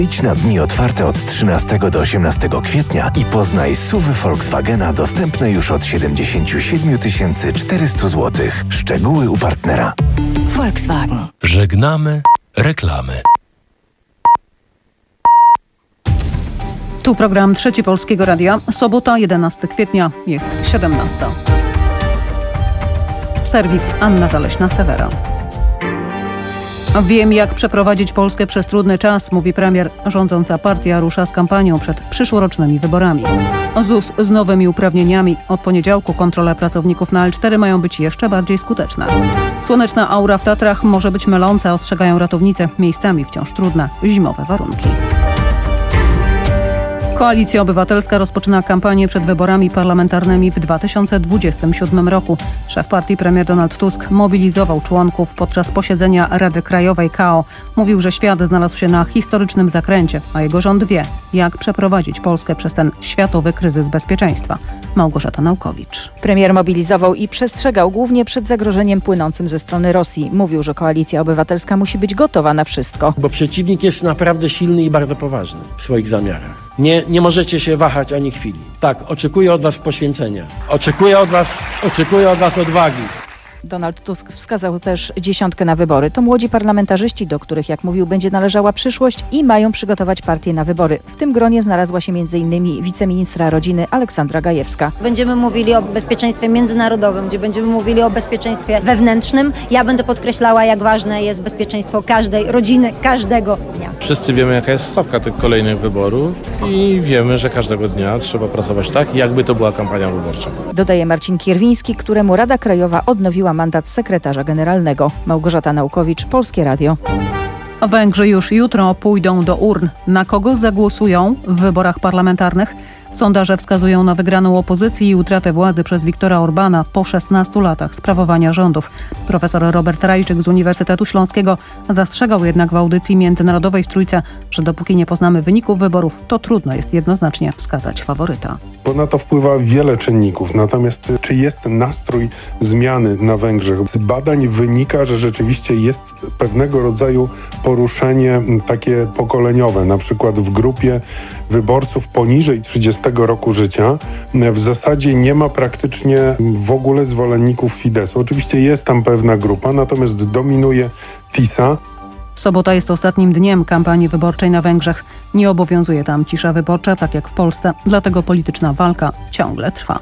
Idź na dni otwarte od 13 do 18 kwietnia i poznaj SUV-y Volkswagena dostępne już od 77 400 zł. Szczegóły u partnera. Volkswagen. Żegnamy reklamy. Tu program Trzeci Polskiego Radia. Sobota, 11 kwietnia, jest 17. Serwis Anna Zaleśna-Sewera. Wiem, jak przeprowadzić Polskę przez trudny czas, mówi premier. Rządząca partia rusza z kampanią przed przyszłorocznymi wyborami. ZUS z nowymi uprawnieniami. Od poniedziałku kontrole pracowników na L4 mają być jeszcze bardziej skuteczne. Słoneczna aura w Tatrach może być myląca, ostrzegają ratownicy. Miejscami wciąż trudne zimowe warunki. Koalicja Obywatelska rozpoczyna kampanię przed wyborami parlamentarnymi w 2027 roku. Szef partii premier Donald Tusk mobilizował członków podczas posiedzenia Rady Krajowej KO. Mówił, że świat znalazł się na historycznym zakręcie, a jego rząd wie, jak przeprowadzić Polskę przez ten światowy kryzys bezpieczeństwa. Małgorzata Naukowicz. Premier mobilizował i przestrzegał głównie przed zagrożeniem płynącym ze strony Rosji. Mówił, że Koalicja Obywatelska musi być gotowa na wszystko. Bo przeciwnik jest naprawdę silny i bardzo poważny w swoich zamiarach. Nie możecie się wahać ani chwili. Tak, oczekuję od was poświęcenia. Oczekuję od was odwagi. Donald Tusk wskazał też 10 na wybory. To młodzi parlamentarzyści, do których, jak mówił, będzie należała przyszłość i mają przygotować partię na wybory. W tym gronie znalazła się m.in. wiceministra rodziny Aleksandra Gajewska. Będziemy mówili o bezpieczeństwie międzynarodowym, gdzie będziemy mówili o bezpieczeństwie wewnętrznym. Ja będę podkreślała, jak ważne jest bezpieczeństwo każdej rodziny, każdego dnia. Wszyscy wiemy, jaka jest stawka tych kolejnych wyborów i wiemy, że każdego dnia trzeba pracować tak, jakby to była kampania wyborcza. Dodaje Marcin Kierwiński, któremu Rada Krajowa odnowiła mandat sekretarza generalnego. Małgorzata Naukowicz, Polskie Radio. Węgrzy już jutro pójdą do urn. Na kogo zagłosują w wyborach parlamentarnych? Sondaże wskazują na wygraną opozycji i utratę władzy przez Viktora Orbana po 16 latach sprawowania rządów. Profesor Robert Rajczyk z Uniwersytetu Śląskiego zastrzegał jednak w audycji międzynarodowej w Trójce, że dopóki nie poznamy wyników wyborów, to trudno jest jednoznacznie wskazać faworyta. Bo na to wpływa wiele czynników. Natomiast czy jest nastrój zmiany na Węgrzech? Z badań wynika, że rzeczywiście jest pewnego rodzaju poruszenie takie pokoleniowe. Na przykład w grupie wyborców poniżej 30 roku życia w zasadzie nie ma praktycznie w ogóle zwolenników Fideszu. Oczywiście jest tam pewna grupa, natomiast dominuje TISA. Sobota jest ostatnim dniem kampanii wyborczej na Węgrzech. Nie obowiązuje tam cisza wyborcza, tak jak w Polsce, dlatego polityczna walka ciągle trwa.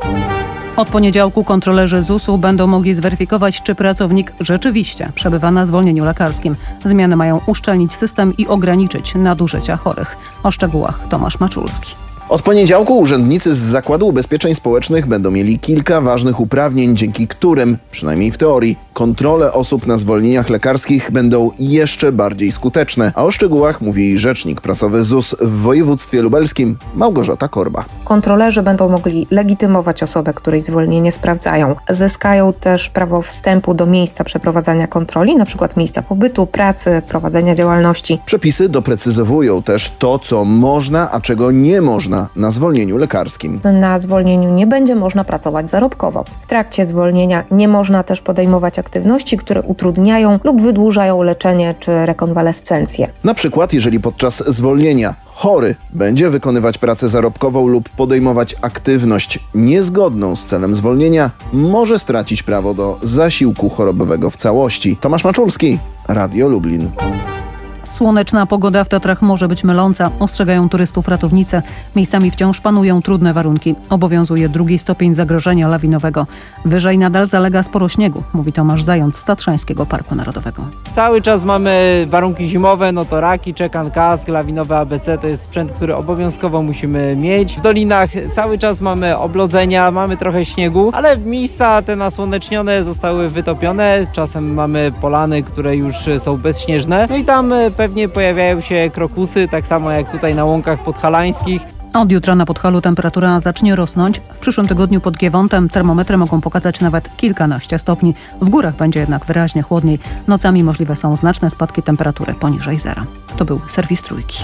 Od poniedziałku kontrolerzy ZUS-u będą mogli zweryfikować, czy pracownik rzeczywiście przebywa na zwolnieniu lekarskim. Zmiany mają uszczelnić system i ograniczyć nadużycia chorych. O szczegółach Tomasz Maczulski. Od poniedziałku urzędnicy z Zakładu Ubezpieczeń Społecznych będą mieli kilka ważnych uprawnień, dzięki którym, przynajmniej w teorii, kontrole osób na zwolnieniach lekarskich będą jeszcze bardziej skuteczne. A o szczegółach mówi rzecznik prasowy ZUS w województwie lubelskim Małgorzata Korba. Kontrolerzy będą mogli legitymować osobę, której zwolnienie sprawdzają. Zyskają też prawo wstępu do miejsca przeprowadzania kontroli, np. miejsca pobytu, pracy, prowadzenia działalności. Przepisy doprecyzowują też to, co można, a czego nie można na zwolnieniu lekarskim. Na zwolnieniu nie będzie można pracować zarobkowo. W trakcie zwolnienia nie można też podejmować aktywności, które utrudniają lub wydłużają leczenie czy rekonwalescencję. Na przykład, jeżeli podczas zwolnienia chory będzie wykonywać pracę zarobkową lub podejmować aktywność niezgodną z celem zwolnienia, może stracić prawo do zasiłku chorobowego w całości. Tomasz Maczulski, Radio Lublin. Słoneczna pogoda w Tatrach może być myląca, ostrzegają turystów ratownicy. Miejscami wciąż panują trudne warunki. Obowiązuje 2 stopień zagrożenia lawinowego. Wyżej nadal zalega sporo śniegu, mówi Tomasz Zając z Tatrzańskiego Parku Narodowego. Cały czas mamy warunki zimowe, no to raki, czekan, kask, lawinowe ABC to jest sprzęt, który obowiązkowo musimy mieć. W dolinach cały czas mamy oblodzenia, mamy trochę śniegu, ale miejsca te nasłonecznione zostały wytopione. Czasem mamy polany, które już są bezśnieżne. No i tam pewnie pojawiają się krokusy, tak samo jak tutaj na łąkach podhalańskich. Od jutra na Podhalu temperatura zacznie rosnąć. W przyszłym tygodniu pod Giewontem termometry mogą pokazać nawet kilkanaście stopni. W górach będzie jednak wyraźnie chłodniej. Nocami możliwe są znaczne spadki temperatury poniżej zera. To był serwis Trójki.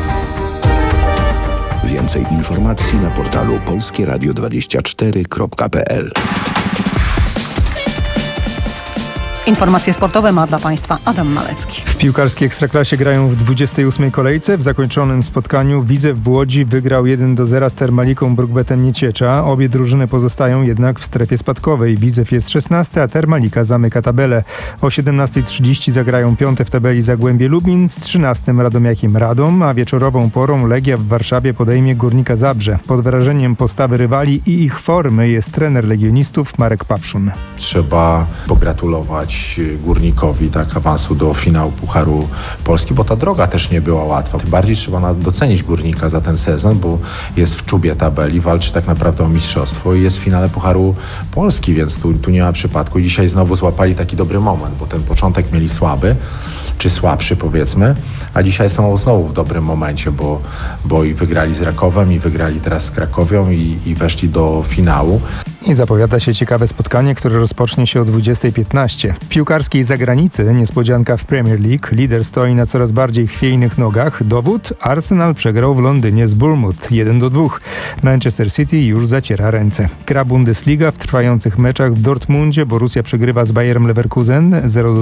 Więcej informacji na portalu polskieradio24.pl. Informacje sportowe ma dla Państwa Adam Malecki. piłkarskiej Ekstraklasie grają w 28. kolejce. W zakończonym spotkaniu Widzew w Łodzi wygrał 1-0 z Termaliką Brukbetem Nieciecza. Obie drużyny pozostają jednak w strefie spadkowej. Widzew jest 16, a Termalika zamyka tabelę. O 17:30 zagrają piąte w tabeli Zagłębie Lubin z 13 Radomiakiem Radom, a wieczorową porą Legia w Warszawie podejmie Górnika Zabrze. Pod wrażeniem postawy rywali i ich formy jest trener legionistów Marek Papszun. Trzeba pogratulować Górnikowi awansu do finału Pucharu Polski, bo ta droga też nie była łatwa. Tym bardziej trzeba docenić Górnika za ten sezon, bo jest w czubie tabeli, walczy tak naprawdę o mistrzostwo i jest w finale Pucharu Polski, więc tu nie ma przypadku. I dzisiaj znowu złapali taki dobry moment, bo ten początek mieli słaby, czy słabszy powiedzmy, a dzisiaj są znowu w dobrym momencie, bo i wygrali z Rakowem, i wygrali teraz z Krakowią i weszli do finału. I zapowiada się ciekawe spotkanie, które rozpocznie się o 20:15. W piłkarskiej zagranicy niespodzianka w Premier League. Lider stoi na coraz bardziej chwiejnych nogach. Dowód: Arsenal przegrał w Londynie z Bournemouth 1-2. Manchester City już zaciera ręce. Gra Bundesliga w trwających meczach w Dortmundzie. Borussia przegrywa z Bayerem Leverkusen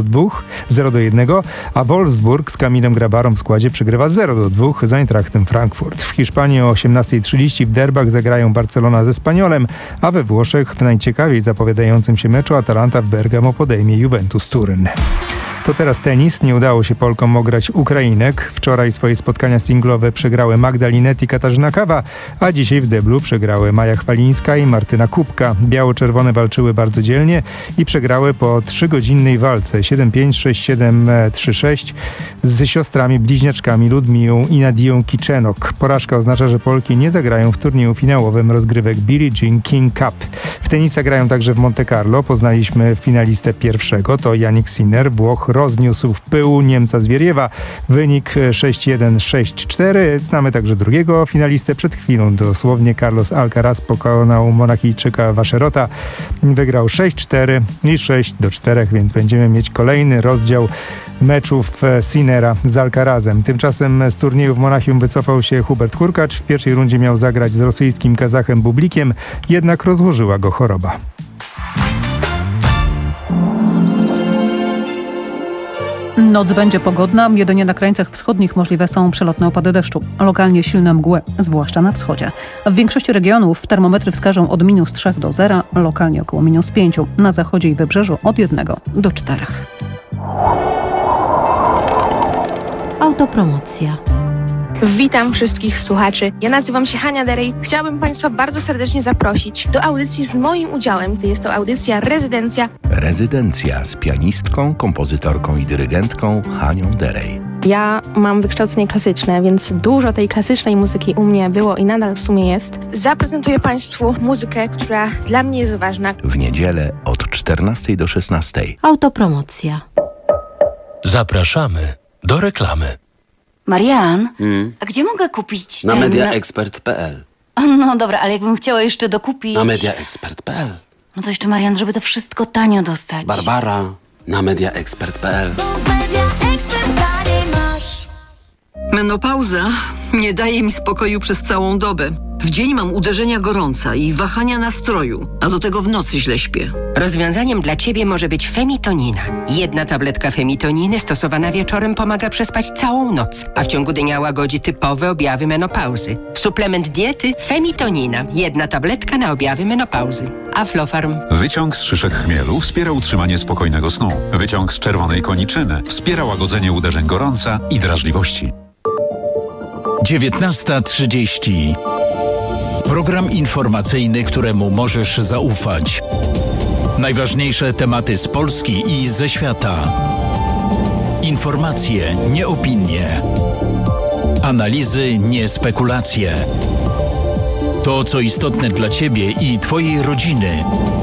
0-1, a Wolfsburg z Kamilem Grabarą w składzie przegrywa 0-2 z Eintrachtem Frankfurt. W Hiszpanii o 18:30 w derbach zagrają Barcelona ze Spaniolem, a we Włoszech w najciekawiej zapowiadającym się meczu Atalanta w Bergamo podejmie Juventus Turyn. To teraz tenis. Nie udało się Polkom ograć Ukrainek. Wczoraj swoje spotkania singlowe przegrały Magda Linette i Katarzyna Kawa, a dzisiaj w deblu przegrały Maja Chwalińska i Martyna Kubka. Biało-czerwone walczyły bardzo dzielnie i przegrały po 3-godzinnej walce 7-5, 6-7, 3-6 z siostrami bliźniaczkami Ludmiłą i Nadią Kiczenok. Porażka oznacza, że Polki nie zagrają w turnieju finałowym rozgrywek Billie Jean King Cup. W tenisa grają także w Monte Carlo. Poznaliśmy finalistę pierwszego, to Jannik Sinner. Włoch rozniósł w pyłu Niemca Zwieriewa. Wynik 6-1, 6-4. Znamy także drugiego finalistę. Przed chwilą dosłownie Carlos Alcaraz pokonał Monachijczyka Vacherota. Wygrał 6-4 i 6-4, więc będziemy mieć kolejny rozdział meczów Sinnera z Alcarazem. Tymczasem z turnieju w Monachium wycofał się Hubert Hurkacz. W pierwszej rundzie miał zagrać z rosyjskim Kazachem Bublikiem, jednak rozłożyła go choroba. Noc będzie pogodna, jedynie na krańcach wschodnich możliwe są przelotne opady deszczu. Lokalnie silne mgły, zwłaszcza na wschodzie. W większości regionów termometry wskażą od -3 do 0, lokalnie około -5. Na zachodzie i wybrzeżu od 1 do 4. Autopromocja. Witam wszystkich słuchaczy. Ja nazywam się Hania Derej. Chciałabym Państwa bardzo serdecznie zaprosić do audycji z moim udziałem. Jest to audycja Rezydencja. Rezydencja z pianistką, kompozytorką i dyrygentką Hanią Derej. Ja mam wykształcenie klasyczne, więc dużo tej klasycznej muzyki u mnie było i nadal w sumie jest. Zaprezentuję Państwu muzykę, która dla mnie jest ważna. W niedzielę od 14 do 16. Autopromocja. Zapraszamy do reklamy. Marian, a gdzie mogę kupić Na mediaexpert.pl. No dobra, ale jakbym chciała jeszcze dokupić... Na mediaexpert.pl. No to jeszcze, Marian, żeby to wszystko tanio dostać. Barbara, na mediaexpert.pl. Menopauza nie daje mi spokoju przez całą dobę. W dzień mam uderzenia gorąca i wahania nastroju, a do tego w nocy źle śpię. Rozwiązaniem dla Ciebie może być femitonina. 1 tabletka femitoniny stosowana wieczorem pomaga przespać całą noc, a w ciągu dnia łagodzi typowe objawy menopauzy. Suplement diety femitonina. 1 tabletka na objawy menopauzy. Aflofarm. Wyciąg z szyszek chmielu wspiera utrzymanie spokojnego snu. Wyciąg z czerwonej koniczyny wspiera łagodzenie uderzeń gorąca i drażliwości. 19:30. Program informacyjny, któremu możesz zaufać. Najważniejsze tematy z Polski i ze świata. Informacje, nie opinie. Analizy, nie spekulacje. To, co istotne dla Ciebie i Twojej rodziny.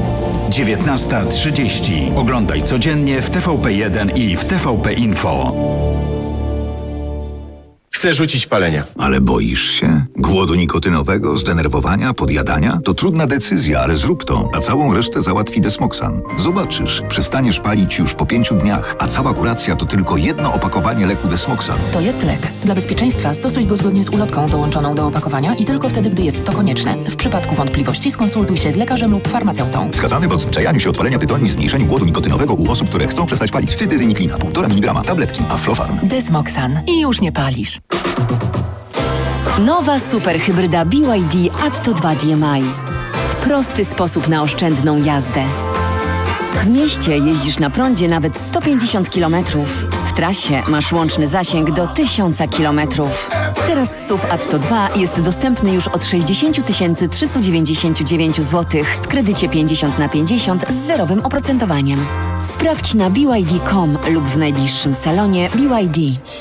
19:30. Oglądaj codziennie w TVP1 i w TVP Info. Chcę rzucić palenia. Ale boisz się? Głodu nikotynowego, zdenerwowania, podjadania? To trudna decyzja, ale zrób to, a całą resztę załatwi Desmoxan. Zobaczysz, przestaniesz palić już po 5 dniach, a cała kuracja to tylko jedno opakowanie leku Desmoxan. To jest lek. Dla bezpieczeństwa stosuj go zgodnie z ulotką dołączoną do opakowania i tylko wtedy, gdy jest to konieczne. W przypadku wątpliwości skonsultuj się z lekarzem lub farmaceutą. Wskazany w odzwyczajaniu się od palenia tytoniu i zmniejszeniu głodu nikotynowego u osób, które chcą przestać palić. Cytyzyniklina, 1,5 mg, tabletki, Aflofarm. Desmoxan. I już nie palisz. Nowa superhybryda BYD Atto 2 DMI. Prosty sposób na oszczędną jazdę. W mieście jeździsz na prądzie nawet 150 km. W trasie masz łączny zasięg do 1000 km. Teraz SUV Atto 2 jest dostępny już od 60 399 zł w kredycie 50/50 z zerowym oprocentowaniem. Sprawdź na BYD.com lub w najbliższym salonie BYD.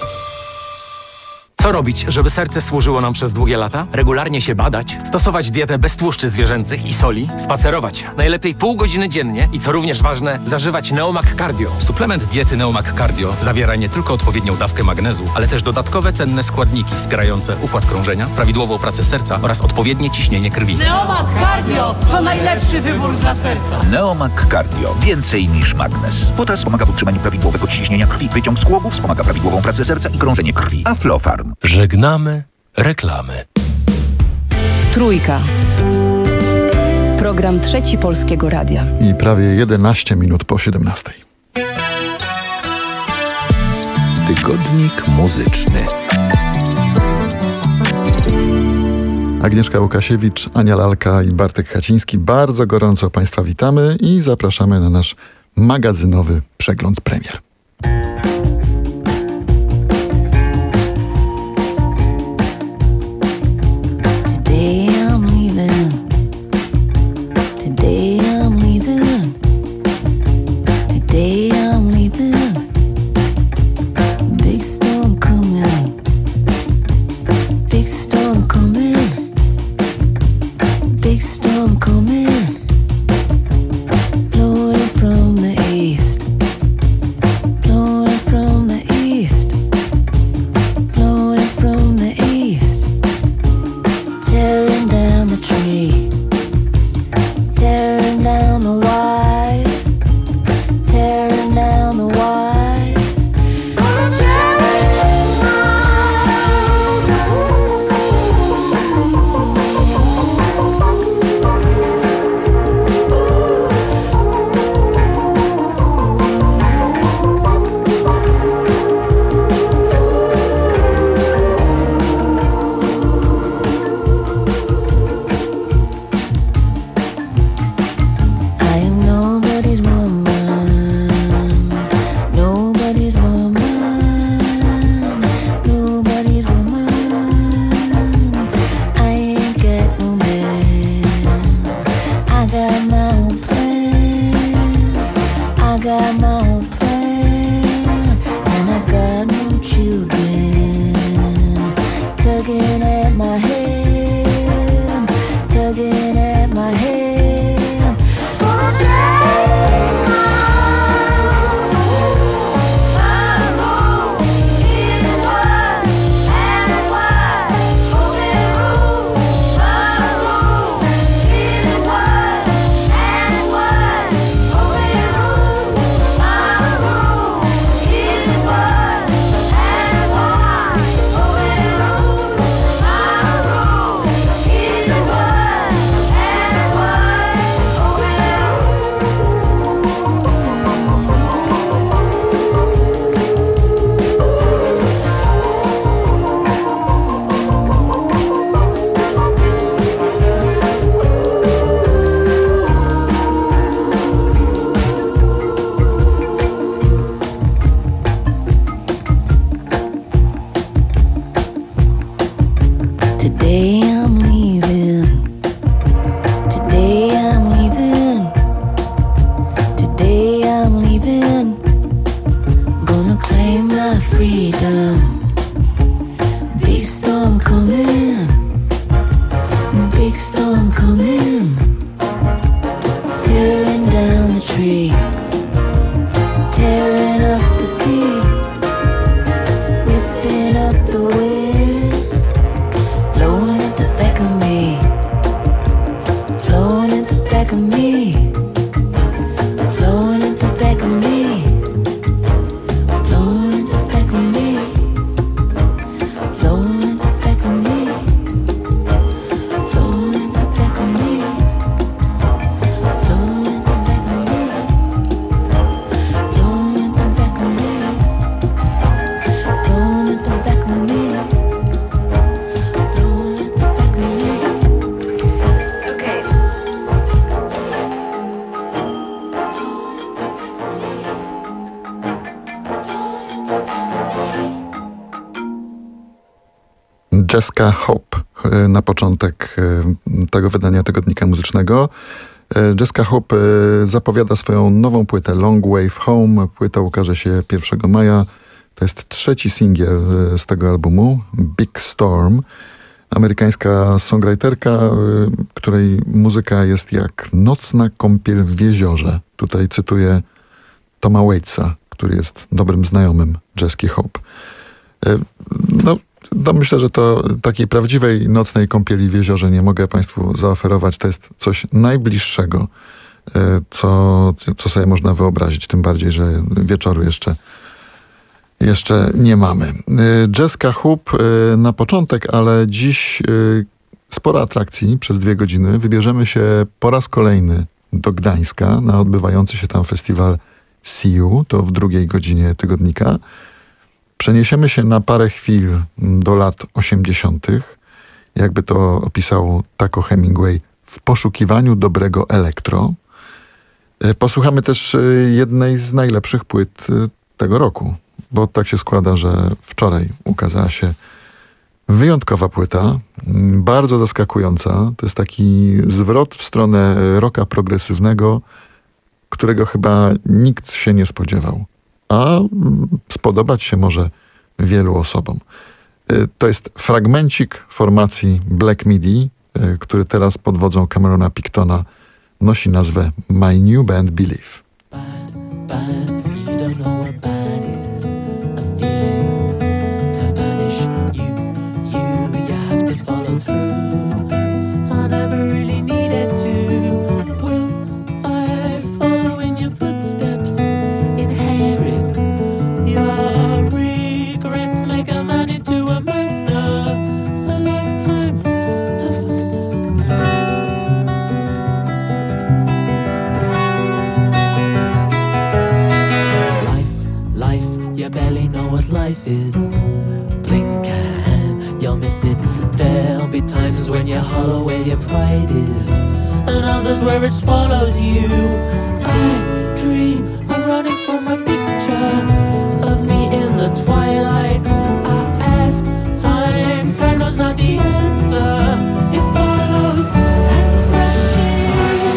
Co robić, żeby serce służyło nam przez długie lata? Regularnie się badać, stosować dietę bez tłuszczy zwierzęcych i soli, spacerować najlepiej pół godziny dziennie i co również ważne, zażywać Neomac Cardio. Suplement diety Neomac Cardio zawiera nie tylko odpowiednią dawkę magnezu, ale też dodatkowe cenne składniki wspierające układ krążenia, prawidłową pracę serca oraz odpowiednie ciśnienie krwi. Neomac Cardio to najlepszy wybór dla serca. Neomac Cardio. Więcej niż magnes. Potas wspomaga w utrzymaniu prawidłowego ciśnienia krwi. Wyciąg z kłobów wspomaga prawidłową pracę serca i krążenie krwi. Aflofarm. Żegnamy reklamy. Trójka. Program Trzeci Polskiego Radia. I prawie 11 minut po 17. Tygodnik muzyczny. Agnieszka Łukasiewicz, Ania Lalka i Bartek Chaciński. Bardzo gorąco Państwa witamy i zapraszamy na nasz magazynowy przegląd premier. Tearing up the sea, whipping up the wind. Jessica Hope na początek tego wydania tygodnika muzycznego. Jessica Hope zapowiada swoją nową płytę Long Wave Home. Płyta ukaże się 1 maja. To jest 3. singiel z tego albumu, Big Storm. Amerykańska songwriterka, której muzyka jest jak nocna kąpiel w jeziorze. Tutaj cytuję Toma Waitsa, który jest dobrym znajomym Jessica Hope. No myślę, że to takiej prawdziwej nocnej kąpieli w jeziorze nie mogę Państwu zaoferować. To jest coś najbliższego, co sobie można wyobrazić. Tym bardziej, że wieczoru jeszcze nie mamy. Jessica Hope na początek, ale dziś sporo atrakcji przez 2 godziny. Wybierzemy się po raz kolejny do Gdańska na odbywający się tam festiwal See-You, to w 2. godzinie tygodnika. Przeniesiemy się na parę chwil do lat 80., jakby to opisał Taco Hemingway, w poszukiwaniu dobrego elektro. Posłuchamy też jednej z najlepszych płyt tego roku, bo tak się składa, że wczoraj ukazała się wyjątkowa płyta, bardzo zaskakująca. To jest taki zwrot w stronę rocka progresywnego, którego chyba nikt się nie spodziewał, a spodobać się może wielu osobom. To jest fragmencik formacji Black Midi, który teraz pod wodzą Camerona Pictona nosi nazwę My New Band Believe. Life is blink and you'll miss it. There'll be times when you hollow where your pride is, and others where it swallows you. I dream I'm running from a picture of me in the twilight. I ask time knows not the answer. It follows and crashes.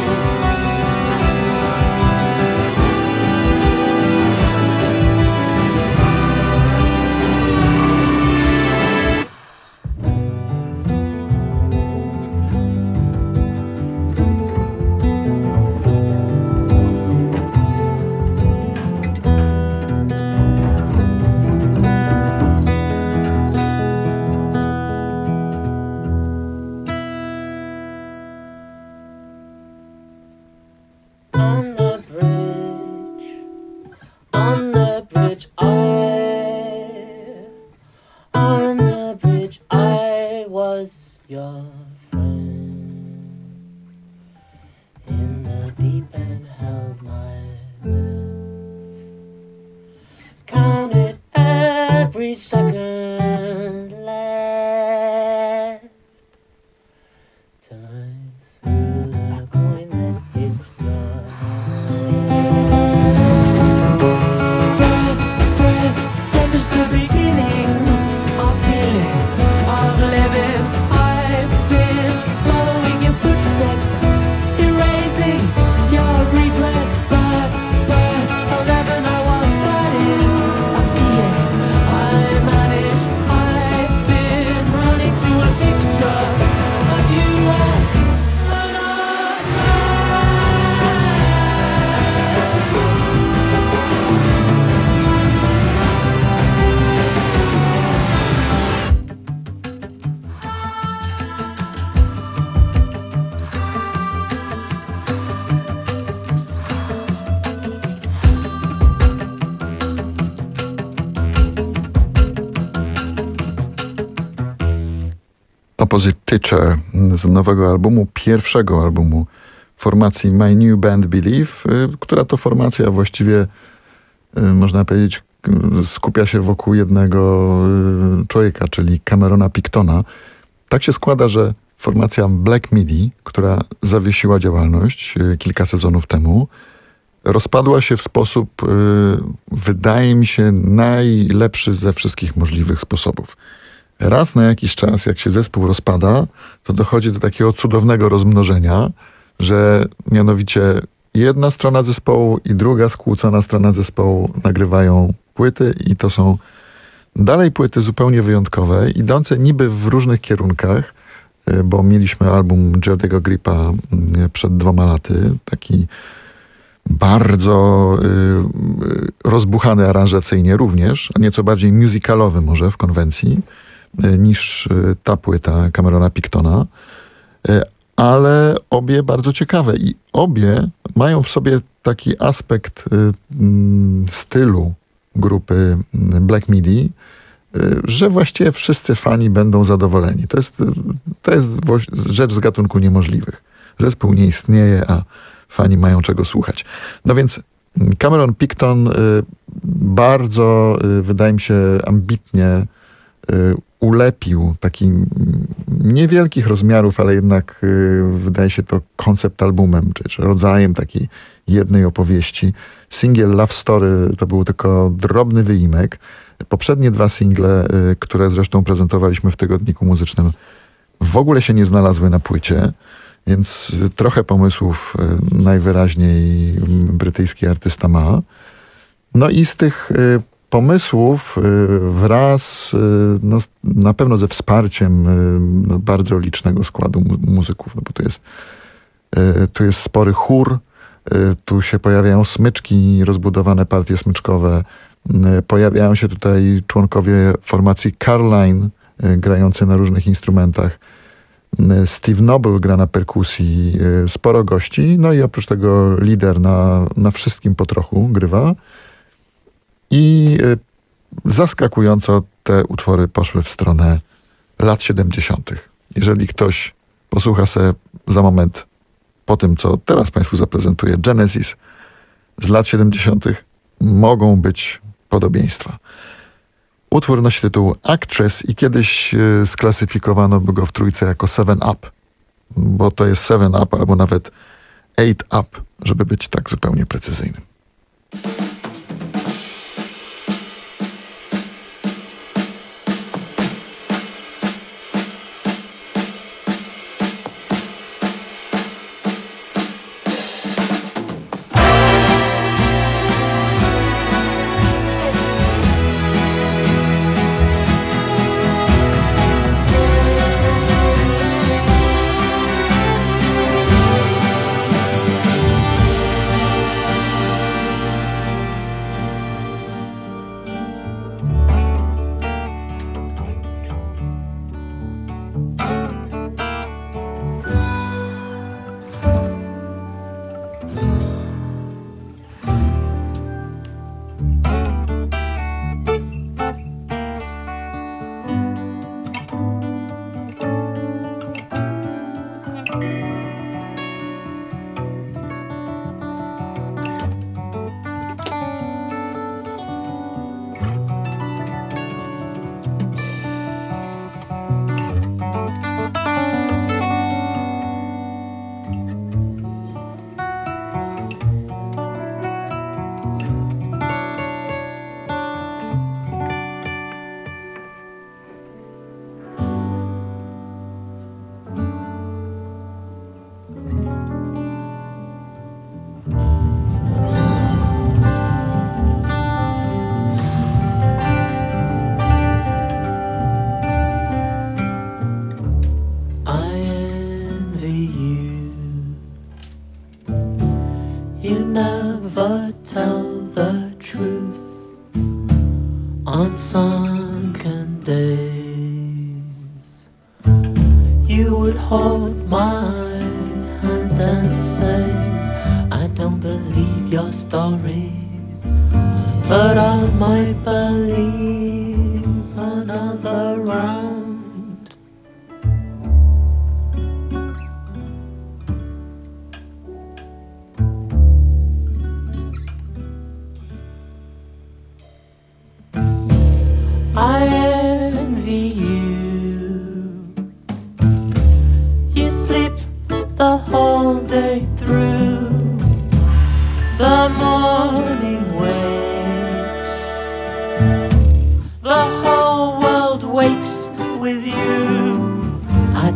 Second left till I threw the coin that hit your Breath is the beginning of feeling, of living. I've been following your footsteps, erasing your regrets, but I'll never know what that is. A feeling I manage. I've been running to a picture of you as an Opposite Teacher z nowego albumu, pierwszego albumu formacji My New Band Believe, która to formacja właściwie, można powiedzieć, skupia się wokół jednego człowieka, czyli Camerona Pictona. Tak się składa, że formacja Black Midi, która zawiesiła działalność kilka sezonów temu, rozpadła się w sposób, wydaje mi się, najlepszy ze wszystkich możliwych sposobów. raz na jakiś czas, jak się zespół rozpada, to dochodzi do takiego cudownego rozmnożenia, że mianowicie jedna strona zespołu i druga skłócona strona zespołu nagrywają płyty i to są dalej płyty zupełnie wyjątkowe, idące niby w różnych kierunkach, bo mieliśmy album Jordiego Gripa przed 2 laty, taki bardzo rozbuchany aranżacyjnie również, a nieco bardziej musicalowy może w konwencji niż ta płyta Camerona Pictona, ale obie bardzo ciekawe i obie mają w sobie taki aspekt stylu grupy Black Midi, że właściwie wszyscy fani będą zadowoleni. To jest rzecz z gatunku niemożliwych. Zespół nie istnieje, a fani mają czego słuchać. No więc Cameron Picton bardzo, wydaje mi się, ambitnie ulepił takim niewielkich rozmiarów, ale jednak wydaje się to koncept albumem, czy rodzajem takiej jednej opowieści. Singiel Love Story to był tylko drobny wyimek. Poprzednie 2 single, które zresztą prezentowaliśmy w tygodniku muzycznym, w ogóle się nie znalazły na płycie, więc trochę pomysłów najwyraźniej brytyjski artysta ma. No i z tych pomysłów wraz na pewno ze wsparciem bardzo licznego składu muzyków, no bo tu jest spory chór, tu się pojawiają smyczki, rozbudowane partie smyczkowe, pojawiają się tutaj członkowie formacji Caroline grający na różnych instrumentach. Steve Noble gra na perkusji, sporo gości, no i oprócz tego lider na wszystkim po trochu grywa. I zaskakująco te utwory poszły w stronę lat 70. Jeżeli ktoś posłucha se za moment po tym, co teraz Państwu zaprezentuję, Genesis z lat 70., mogą być podobieństwa. Utwór nosi tytuł Actress i kiedyś sklasyfikowano by go w trójce jako 7 Up, bo to jest 7 Up albo nawet 8 Up, żeby być tak zupełnie precyzyjnym.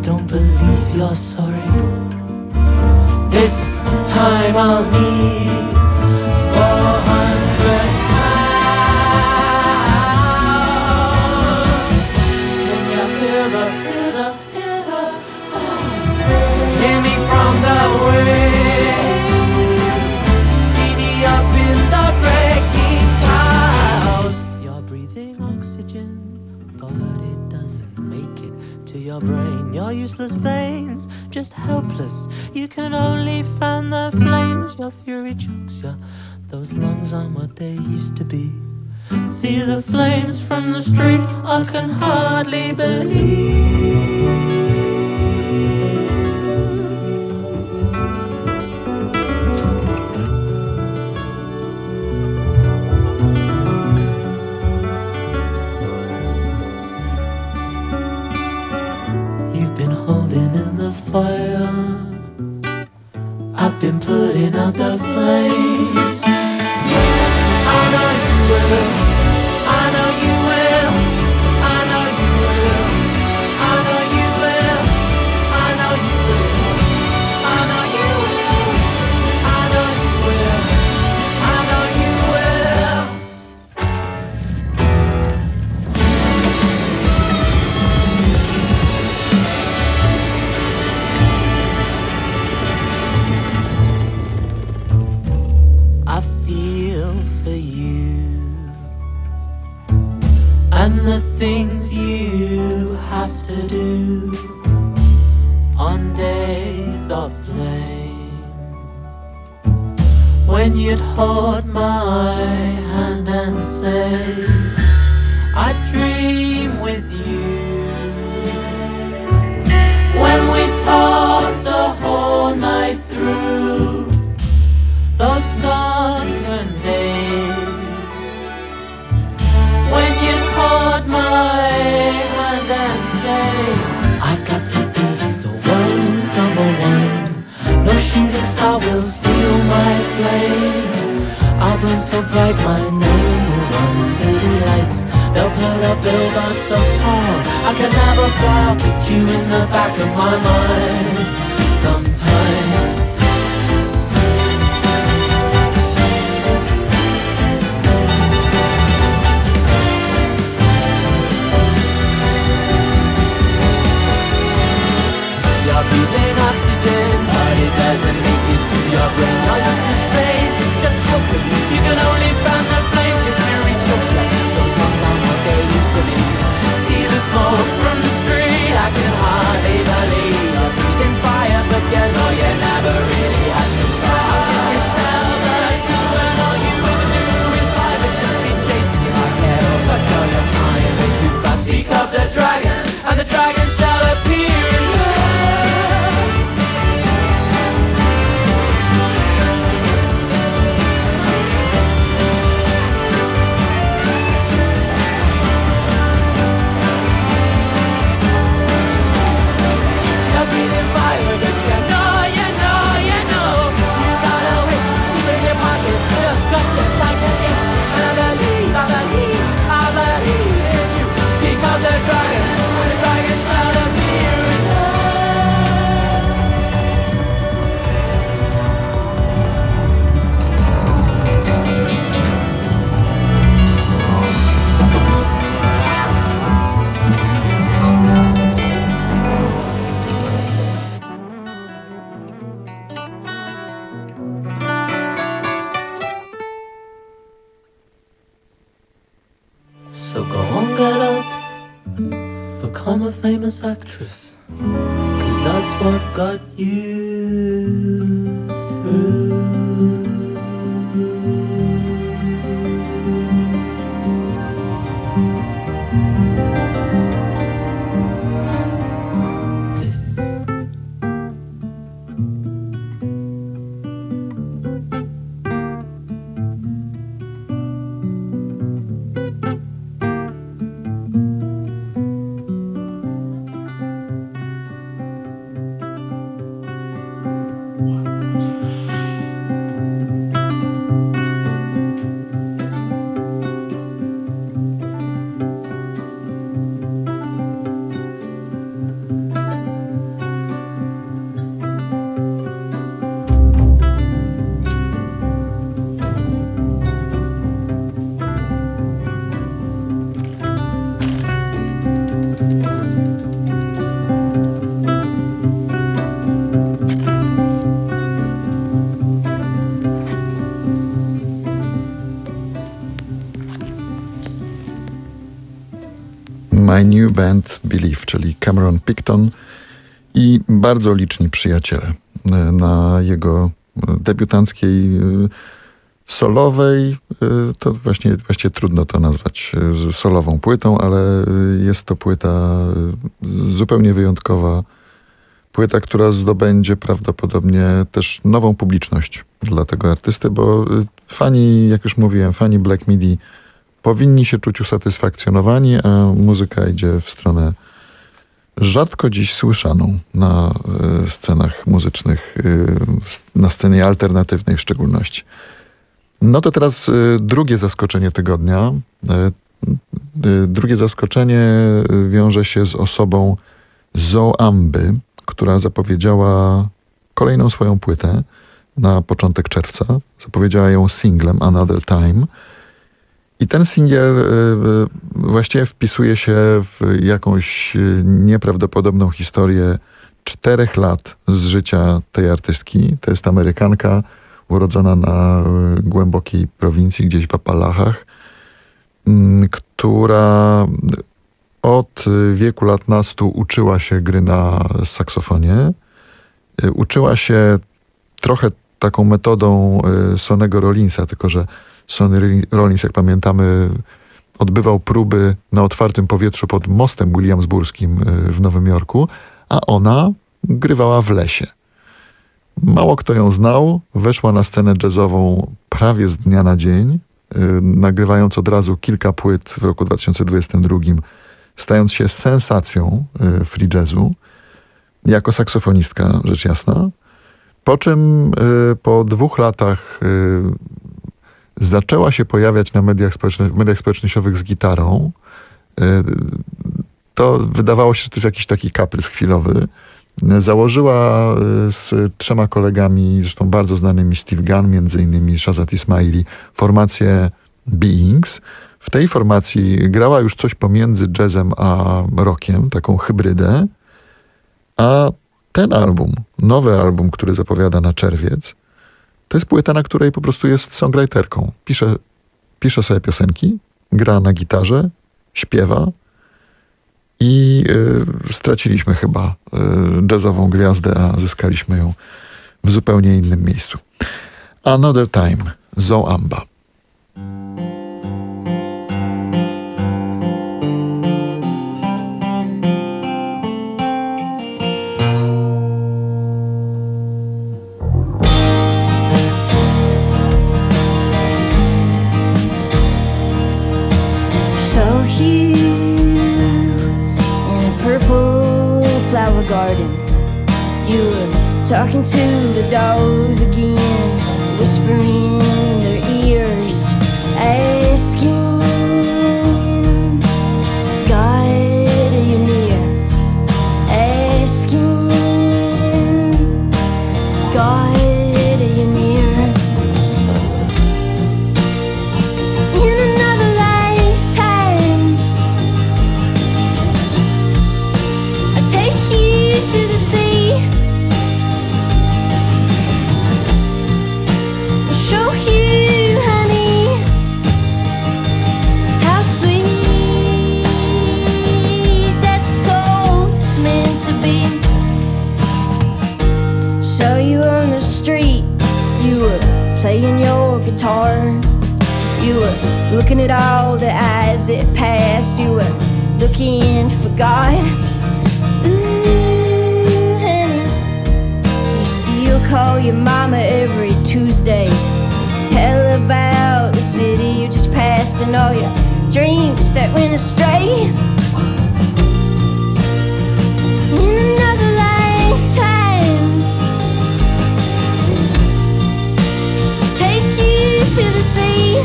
don't believe you're sorry. This time I'll need 400 pounds. Can you hear the hear me from the waves? See me up in the breaking clouds. You're breathing oxygen, but it doesn't make it to your brain. Your useless veins, just helpless. You can only fan the flames. Your fury chokes you. Those lungs aren't what they used to be. See the flames from the street. I can hardly believe. Fire. I've been putting out the flames. I know you will. I know you will. I know you will. I know you will. I know you will. I know you will. I know you will. I know you will. And the things you have to do on days of flame, when you'd hold my hand and say, I dream with you, when we talk the whole night through, those sunken days, when you'd hold my hand and say, I've got to be the world's #1. No shooting star will steal my flame. I'll burn so bright my name will run city lights. They'll put a billboard so tall I can never fly. I'll keep you in the back of my mind sometimes. Breathing oxygen, but it doesn't make it to your brain. Your useless face, just helpless. You can only fan the flames. Your fury chokes you. Those lungs aren't what they used to be. See the smoke from the street. I can hardly believe you're breathing fire, but you know you never really had to try. How can you tell the truth when all you ever do is lie? But just be chased if I care, but you're flying way too fast. Speak of the dragon, and the dragon shall appear. So go on, get up, become a famous actress, 'cause that's what got you through. One. My New Band Believe, czyli Cameron Picton i bardzo liczni przyjaciele. Na jego debiutanckiej solowej, to właśnie trudno to nazwać solową płytą, ale jest to płyta zupełnie wyjątkowa. Płyta, która zdobędzie prawdopodobnie też nową publiczność dla tego artysty, bo fani, jak już mówiłem, fani Black Midi powinni się czuć usatysfakcjonowani, a muzyka idzie w stronę rzadko dziś słyszaną na scenach muzycznych, na scenie alternatywnej w szczególności. No to teraz drugie zaskoczenie tygodnia. Drugie zaskoczenie wiąże się z osobą Zoe Amby, która zapowiedziała kolejną swoją płytę na początek czerwca. Zapowiedziała ją singlem Another Time. I ten singiel właściwie wpisuje się w jakąś nieprawdopodobną historię 4 lat z życia tej artystki. To jest Amerykanka urodzona na głębokiej prowincji, gdzieś w Appalachach, która od wieku lat nastu uczyła się gry na saksofonie. Uczyła się trochę taką metodą Sonny'ego Rollinsa, tylko że Sonny Rollins, jak pamiętamy, odbywał próby na otwartym powietrzu pod mostem Williamsburskim w Nowym Jorku, a ona grywała w lesie. Mało kto ją znał, weszła na scenę jazzową prawie z dnia na dzień, nagrywając od razu kilka płyt w roku 2022, stając się sensacją free jazzu, jako saksofonistka, rzecz jasna. Po czym po 2 latach zaczęła się pojawiać w mediach społecznościowych z gitarą. To wydawało się, że to jest jakiś taki kaprys chwilowy. Założyła z 3 kolegami, zresztą bardzo znanymi, Steve Gunn, między innymi Shazat Ismaili, formację Beings. W tej formacji grała już coś pomiędzy jazzem a rockiem, taką hybrydę. A ten album, nowy album, który zapowiada na czerwiec, to jest płyta, na której po prostu jest songwriterką. Pisze sobie piosenki, gra na gitarze, śpiewa i straciliśmy chyba jazzową gwiazdę, a zyskaliśmy ją w zupełnie innym miejscu. Another Time, Zoe Amba. Talking to the dogs again, whispering in their ears, asking, God, are you near? Asking, God, are you near? In another lifetime, I take you to the sea. Show you, honey, how sweet that soul's meant to be. So you were on the street, you were playing your guitar, you were looking at all the eyes that passed, you were looking for God. Ooh, honey, you still call your mama every Tuesday, tell about the city you just passed and all your dreams that went astray. In another lifetime, take you to the sea,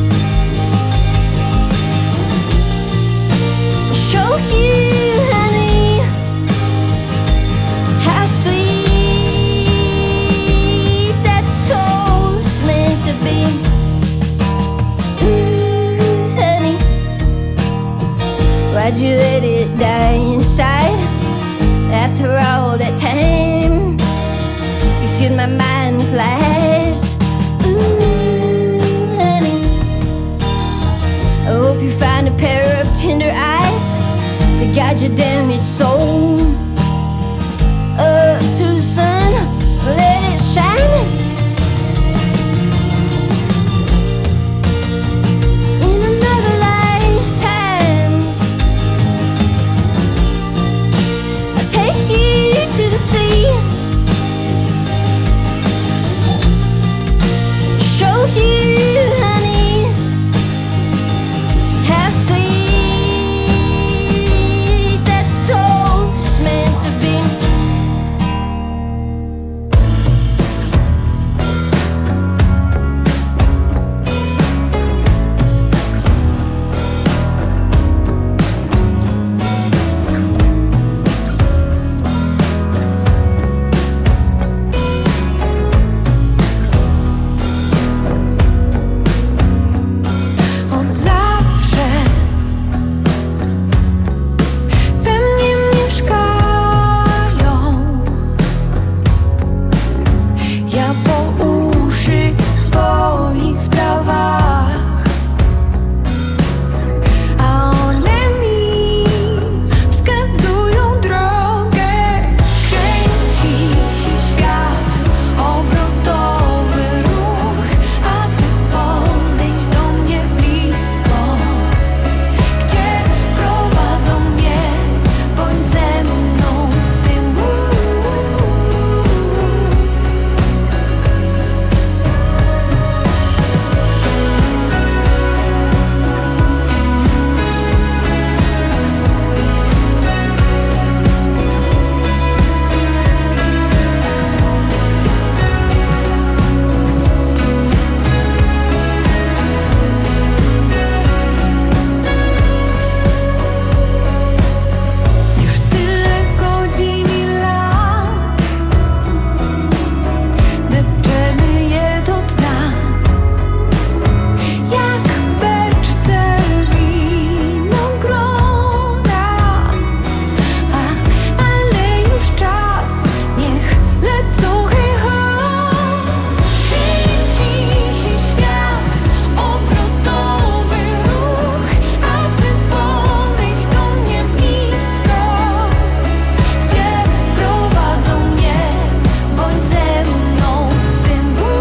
show you, honey, how sweet that soul's meant to be. Ooh, honey, your damaged soul up to the sun, let it shine. In another lifetime, I'll take you to the sea, show you, honey, how sweet that soul's meant to be. Od zawsze we mnie mieszkają, ja po uszy w swoich sprawach, a one mi wskazują drogę. Kręci się świat, obrotowy ruch, a ty podejdź do mnie blisko. Gdzie prowadzą mnie, bądź ze mną w tym już tyle godzin i lat, depczemy je do dna, jak w beczce winogrona. Ale już czas, niech lecą hej ho. Kręci się świat, obrotowy ruch, a ty podejdź do mnie blisko. Gdzie prowadzą mnie, bądź ze mną w tym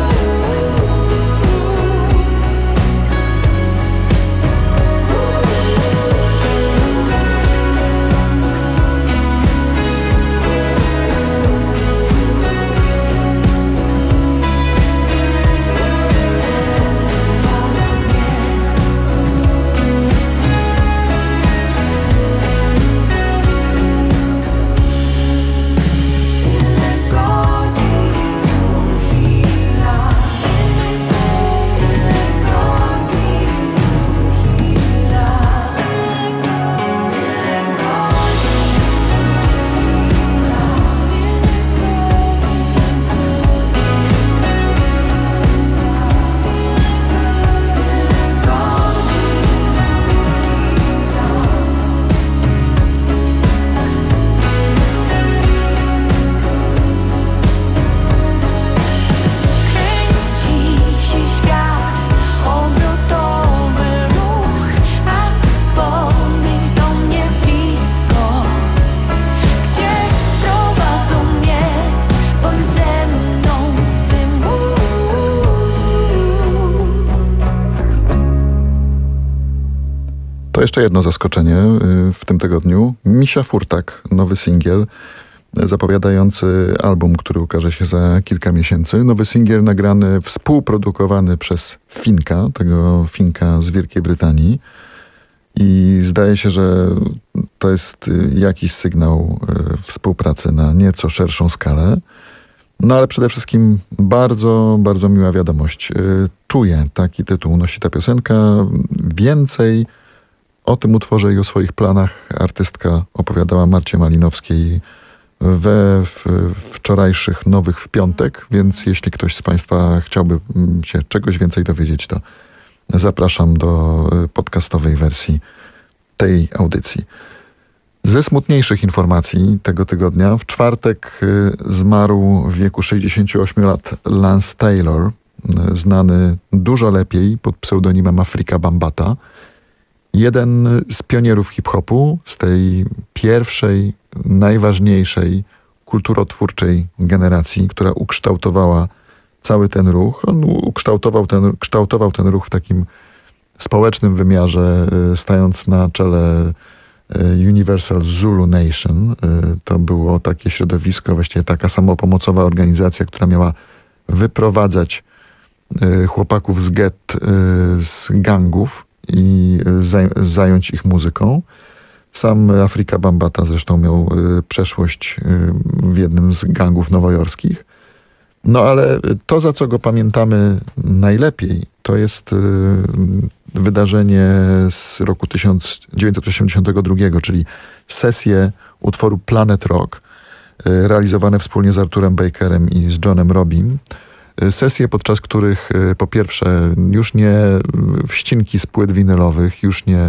kręci się świat, obrotowy ruch, a ty podejdź do mnie blisko. Gdzie prowadzą mnie, bądź ze mną w tym To jeszcze jedno zaskoczenie w tym tygodniu. Misia Furtak, nowy singiel zapowiadający album, który ukaże się za kilka miesięcy. Nowy singiel nagrany, współprodukowany przez Finka, tego Finka z Wielkiej Brytanii. I zdaje się, że to jest jakiś sygnał współpracy na nieco szerszą skalę. No ale przede wszystkim bardzo, bardzo miła wiadomość. Czuję, taki tytuł nosi ta piosenka. Więcej o tym utworze i o swoich planach artystka opowiadała Marcie Malinowskiej we wczorajszych Nowych w piątek, więc jeśli ktoś z Państwa chciałby się czegoś więcej dowiedzieć, to zapraszam do podcastowej wersji tej audycji. Ze smutniejszych informacji tego tygodnia, w czwartek zmarł w wieku 68 lat Lance Taylor, znany dużo lepiej pod pseudonimem Afrika Bambata. jeden z pionierów hip-hopu, z tej pierwszej, najważniejszej kulturotwórczej generacji, która ukształtowała cały ten ruch. On kształtował ten ruch w takim społecznym wymiarze, stając na czele Universal Zulu Nation. To było takie środowisko, właściwie taka samopomocowa organizacja, która miała wyprowadzać chłopaków z gett, z gangów i zająć ich muzyką. Sam Afrika Bambaataa zresztą miał przeszłość w jednym z gangów nowojorskich. No ale to, za co go pamiętamy najlepiej, to jest wydarzenie z roku 1982, czyli sesje utworu Planet Rock, realizowane wspólnie z Arturem Bakerem i z Johnem Robim. Sesje, podczas których po pierwsze już nie wścinki z płyt winylowych, już nie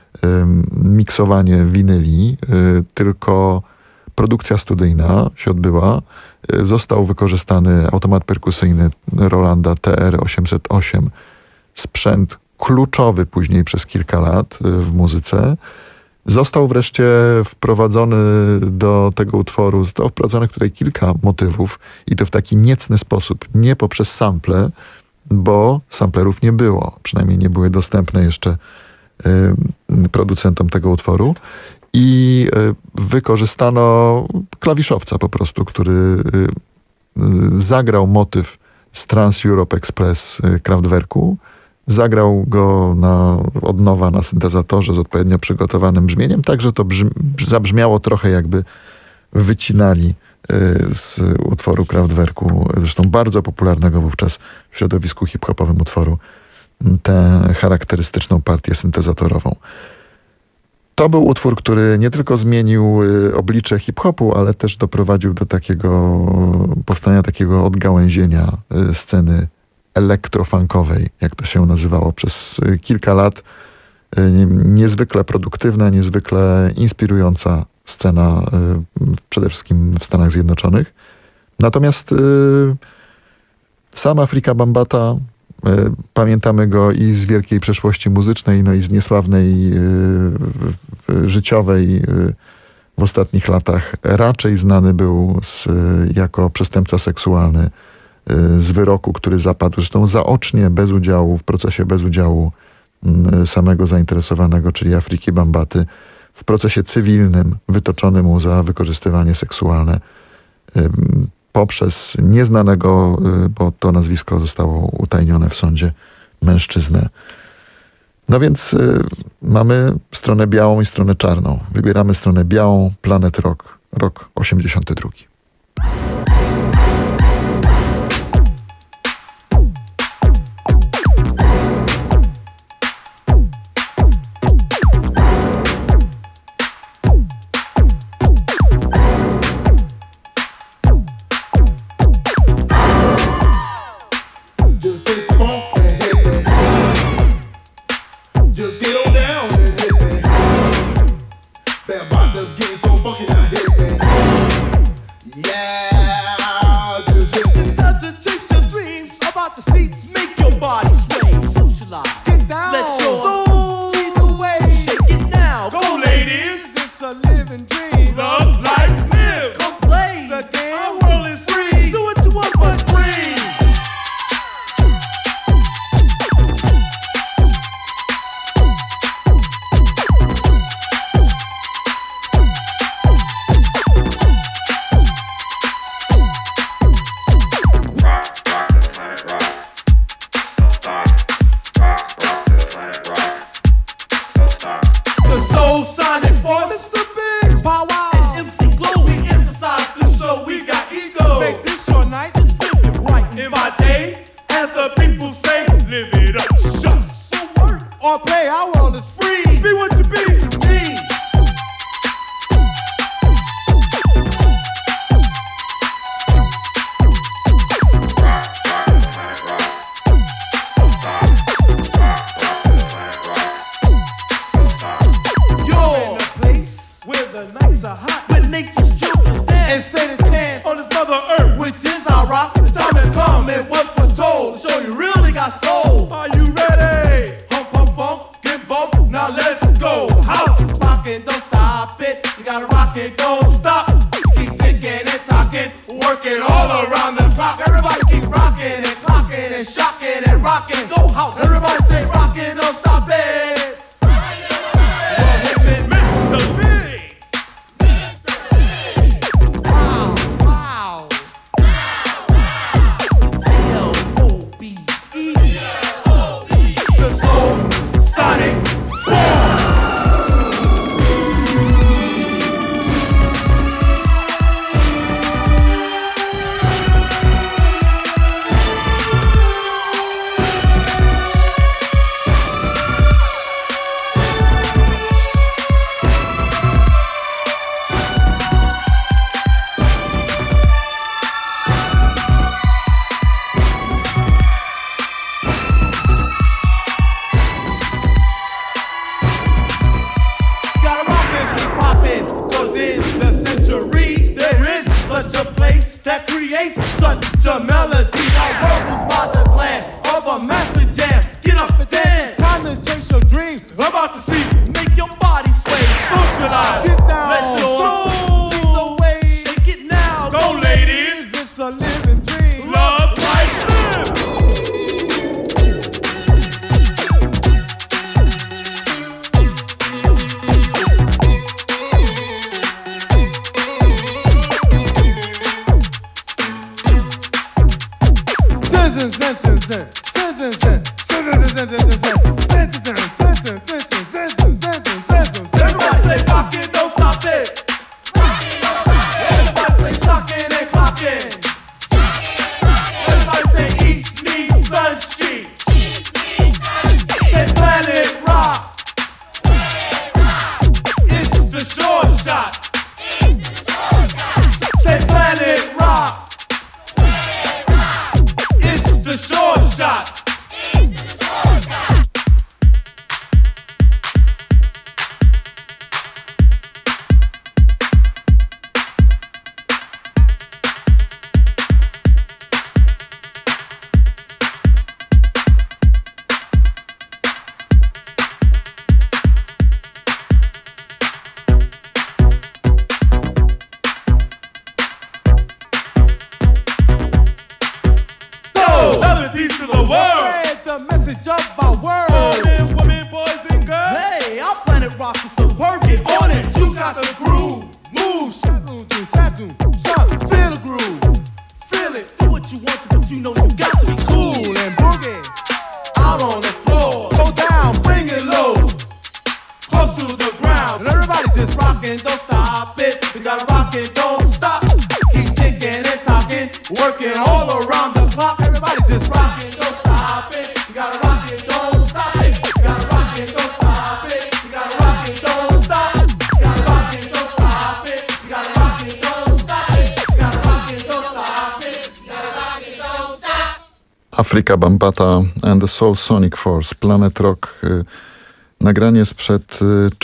miksowanie winyli, tylko produkcja studyjna się odbyła. Został wykorzystany automat perkusyjny Rolanda TR-808, sprzęt kluczowy później przez kilka lat w muzyce. Został wreszcie wprowadzony do tego utworu, zostało wprowadzonych tutaj kilka motywów i to w taki niecny sposób, nie poprzez sample, bo samplerów nie było, przynajmniej nie były dostępne jeszcze producentom tego utworu. I wykorzystano klawiszowca po prostu, który zagrał motyw z Trans Europe Express Kraftwerku, zagrał go od nowa na syntezatorze z odpowiednio przygotowanym brzmieniem, tak że to zabrzmiało trochę jakby wycinali z utworu Kraftwerku, zresztą bardzo popularnego wówczas w środowisku hip-hopowym utworu, tę charakterystyczną partię syntezatorową. To był utwór, który nie tylko zmienił oblicze hip-hopu, ale też doprowadził do powstania takiego odgałęzienia sceny elektrofunkowej, jak to się nazywało przez kilka lat. Niezwykle produktywna, niezwykle inspirująca scena, przede wszystkim w Stanach Zjednoczonych. Natomiast sam Afrika Bambaataa, pamiętamy go i z wielkiej przeszłości muzycznej, no i z niesławnej życiowej w ostatnich latach. Raczej znany był jako przestępca seksualny z wyroku, który zapadł zresztą zaocznie, w procesie bez udziału samego zainteresowanego, czyli Afriki Bambaaty, w procesie cywilnym wytoczony mu za wykorzystywanie seksualne poprzez nieznanego, bo to nazwisko zostało utajnione w sądzie, mężczyznę. No więc mamy stronę białą i stronę czarną. Wybieramy stronę białą, Planet Rock, rok 82. working all around the clock. Everybody keep rocking and clocking and shocking and rocking. Go house. Everybody say rocking, don't stop it. Well, hit me, Mr. Biggs. Wow, wow. T-L-O-B-E. The Soul Sonic such a melody. Our world was by the plan of a master jam. Get up and dance. Time to chase your dreams. About to see. Make your body sway. Socialize. Get down. Let your soul lead the way. Shake it now. Go, ladies. It's a living dream. Love, life, live. Everybody say rockin', don't stop it. Everybody say shockin' and clockin'. Everybody say East meets Sunshine. Say Planet Rock. It's the short shot. Say Planet Rock. It's the short shot. Peace to the world. Spread the message of our world. Men, women, boys, and girls. Hey, our planet rock is so working on it. You got the groove. Move, shadow, tattoo, shot, feel the groove. Feel it. Do what you want to, but you know you got to be cool and boogie. Out on the floor. Go down, bring it low. Close to the ground. And everybody just rockin', don't stop it. We gotta rock it, don't stop. Keep ticking and talking. Working all around the clock. Everybody just rockin', don't stop it. You gotta rock it, don't stop it. You gotta rock it, don't stop it. You gotta rock it, don't stop. You gotta rock it, don't stop it. You gotta rock it, don't stop it. You gotta rock it, don't stop it. You gotta rock it, don't stop. Afrika Bambaataa and the Soul Sonic Force, Planet Rock. Nagranie sprzed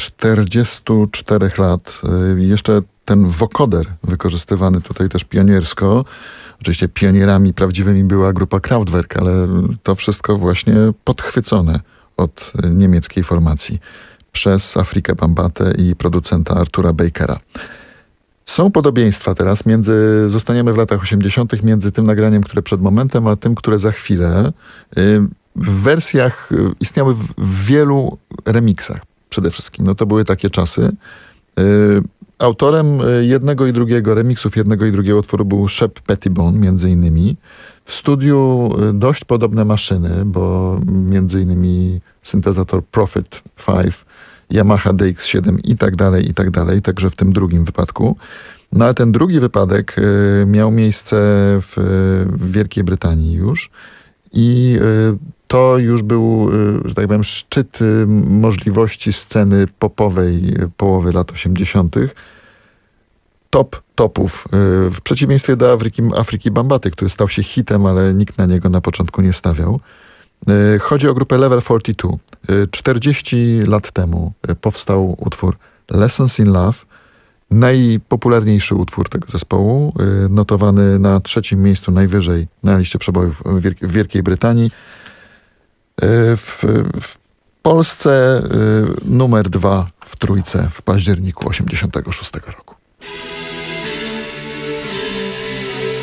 44 lat. Jeszcze ten wokoder wykorzystywany tutaj też pioniersko. Oczywiście pionierami prawdziwymi była grupa Kraftwerk, ale to wszystko właśnie podchwycone od niemieckiej formacji przez Afrikę Bambaatę i producenta Artura Bakera. Są podobieństwa teraz zostaniemy w latach 80. między tym nagraniem, które przed momentem, a tym, które za chwilę. W wersjach istniały w wielu remiksach przede wszystkim. No to były takie czasy. Autorem jednego i drugiego, remiksów jednego i drugiego utworu był Shep Pettibone między innymi. W studiu dość podobne maszyny, bo między innymi syntezator Prophet 5, Yamaha DX7 i tak dalej, także w tym drugim wypadku. No ale ten drugi wypadek miał miejsce w Wielkiej Brytanii już i to już był, że tak powiem, szczyt możliwości sceny popowej połowy lat 80. Top topów, w przeciwieństwie do Afriki Bambaaty, który stał się hitem, ale nikt na niego na początku nie stawiał. Chodzi o grupę Level 42. 40 lat temu powstał utwór Lessons in Love, najpopularniejszy utwór tego zespołu, notowany na 3. miejscu najwyżej na liście przebojów w Wielkiej Brytanii. W Polsce numer 2 w trójce w październiku 86 roku.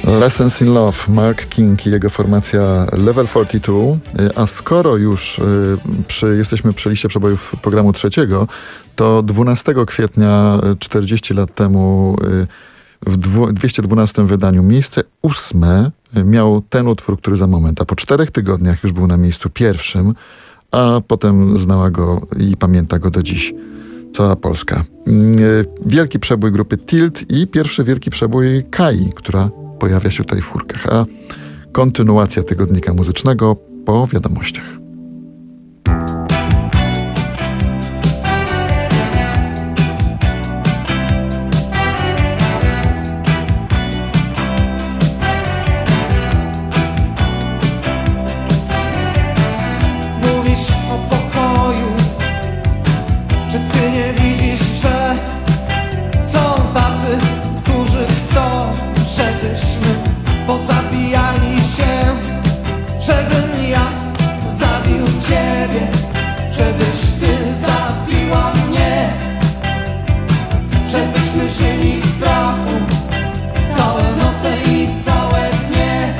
Lessons in Love, Mark King i jego formacja Level 42. A skoro już jesteśmy przy liście przebojów programu trzeciego, to 12 kwietnia 40 lat temu w 212 wydaniu miejsce 8 miał ten utwór, który za moment, a po 4 tygodniach już był na miejscu pierwszym, a potem znała go i pamięta go do dziś cała Polska. Wielki przebój grupy Tilt i pierwszy wielki przebój Kai, która pojawia się tutaj w furkach, a kontynuacja tygodnika muzycznego po wiadomościach. Mówisz o pokoju, czy ty nie widzisz, że są tacy, którzy chcą, żebyśmy pozabijali się, żebym ja zabił ciebie, żebyś ty zabiła mnie, żebyśmy żyli w strachu całe noce i całe dnie.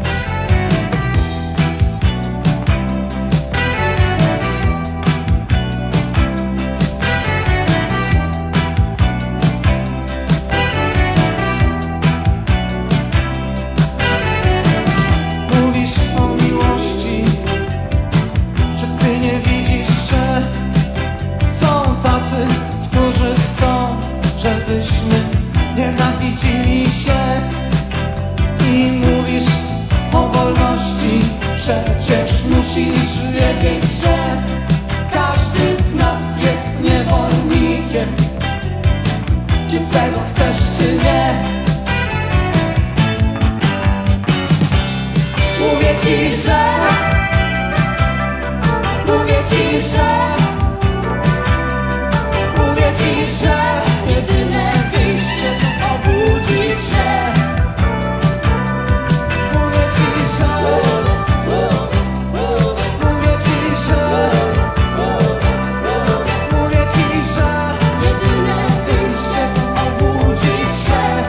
Mówisz o miłości, czy ty nie widzisz, że są tacy, którzy chcą, żebyśmy nienawidzili się? I mówisz o wolności, przecież musisz wiedzieć, że każdy z nas jest niewolnikiem. Czy tego chcesz, czy nie? Mówię ci, że jedyne wyjście obudzić się. Mówię ci, że jedyne wyjście obudzić się.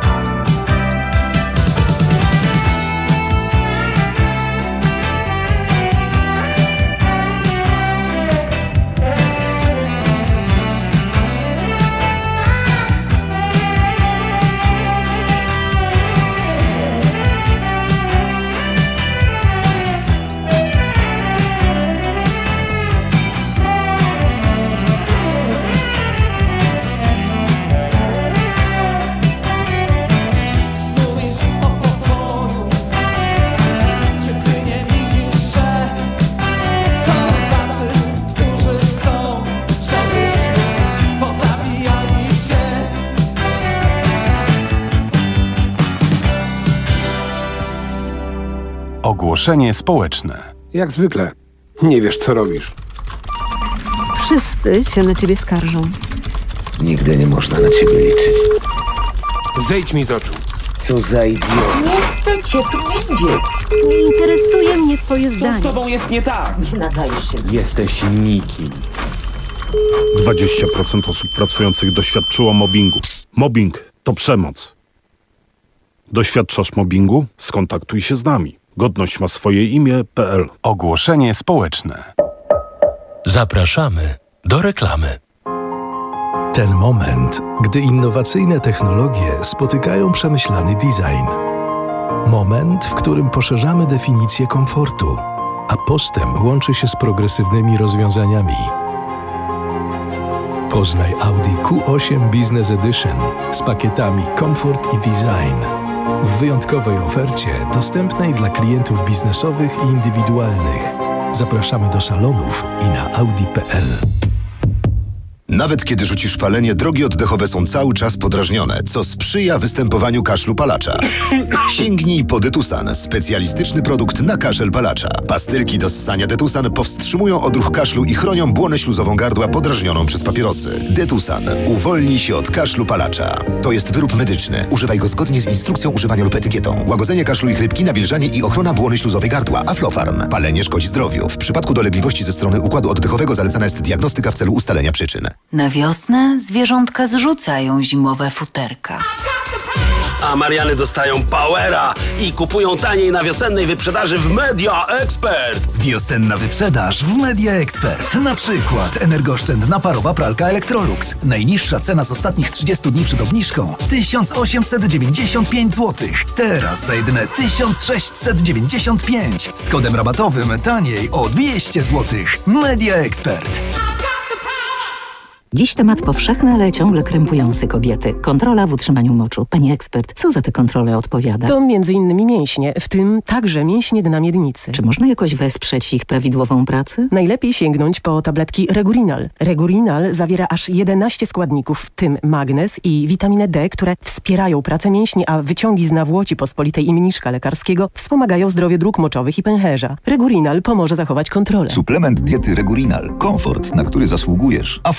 Mówisz o pokoju, czy ty nie widzisz, że są tacy, którzy chcą, żebyśmy pozabijali się? Ogłoszenie społeczne. Jak zwykle. Nie wiesz, co robisz. Wszyscy się na ciebie skarżą. Nigdy nie można na ciebie liczyć. Zejdź mi z oczu. Co za idiot. Nie chcę cię tu widzieć. Nie interesuje mnie twoje zdanie. Co z tobą jest nie tak? Nie nadajesz się. Jesteś nikim. 20% osób pracujących doświadczyło mobbingu. Mobbing to przemoc. Doświadczasz mobbingu? Skontaktuj się z nami. Godność ma swoje imię.pl. Ogłoszenie społeczne. Zapraszamy do reklamy. Ten moment, gdy innowacyjne technologie spotykają przemyślany design. Moment, w którym poszerzamy definicję komfortu, a postęp łączy się z progresywnymi rozwiązaniami. Poznaj Audi Q8 Business Edition z pakietami Comfort i Design w wyjątkowej ofercie dostępnej dla klientów biznesowych i indywidualnych. Zapraszamy do salonów i na audi.pl. Nawet kiedy rzucisz palenie, drogi oddechowe są cały czas podrażnione, co sprzyja występowaniu kaszlu palacza. Sięgnij po Detusan, specjalistyczny produkt na kaszel palacza. Pastylki do ssania Detusan powstrzymują odruch kaszlu i chronią błonę śluzową gardła podrażnioną przez papierosy. Detusan. Uwolnij się od kaszlu palacza. To jest wyrób medyczny. Używaj go zgodnie z instrukcją używania lub etykietą. Łagodzenie kaszlu i chrypki, nawilżanie i ochrona błony śluzowej gardła. Aflofarm. Palenie szkodzi zdrowiu. W przypadku dolegliwości ze strony układu oddechowego zalecana jest diagnostyka w celu ustalenia przyczyn. Na wiosnę zwierzątka zrzucają zimowe futerka. A Mariany dostają powera i kupują taniej na wiosennej wyprzedaży w Media Expert. Wiosenna wyprzedaż w Media Expert. Na przykład energooszczędna parowa pralka Electrolux. Najniższa cena z ostatnich 30 dni przed obniżką 1895 zł. Teraz za jedyne 1695. Z kodem rabatowym taniej o 200 zł. Media Expert. Dziś temat powszechny, ale ciągle krępujący kobiety. Kontrola w utrzymaniu moczu. Pani ekspert, co za tę kontrolę odpowiada? To m.in. mięśnie, w tym także mięśnie dna miednicy. Czy można jakoś wesprzeć ich prawidłową pracę? Najlepiej sięgnąć po tabletki Regurinal. Regurinal zawiera aż 11 składników, w tym magnez i witaminę D, które wspierają pracę mięśni, a wyciągi z nawłoci pospolitej i mniszka lekarskiego wspomagają zdrowie dróg moczowych i pęcherza. Regurinal pomoże zachować kontrolę. Suplement diety Regurinal. Komfort, na który zasługujesz. A w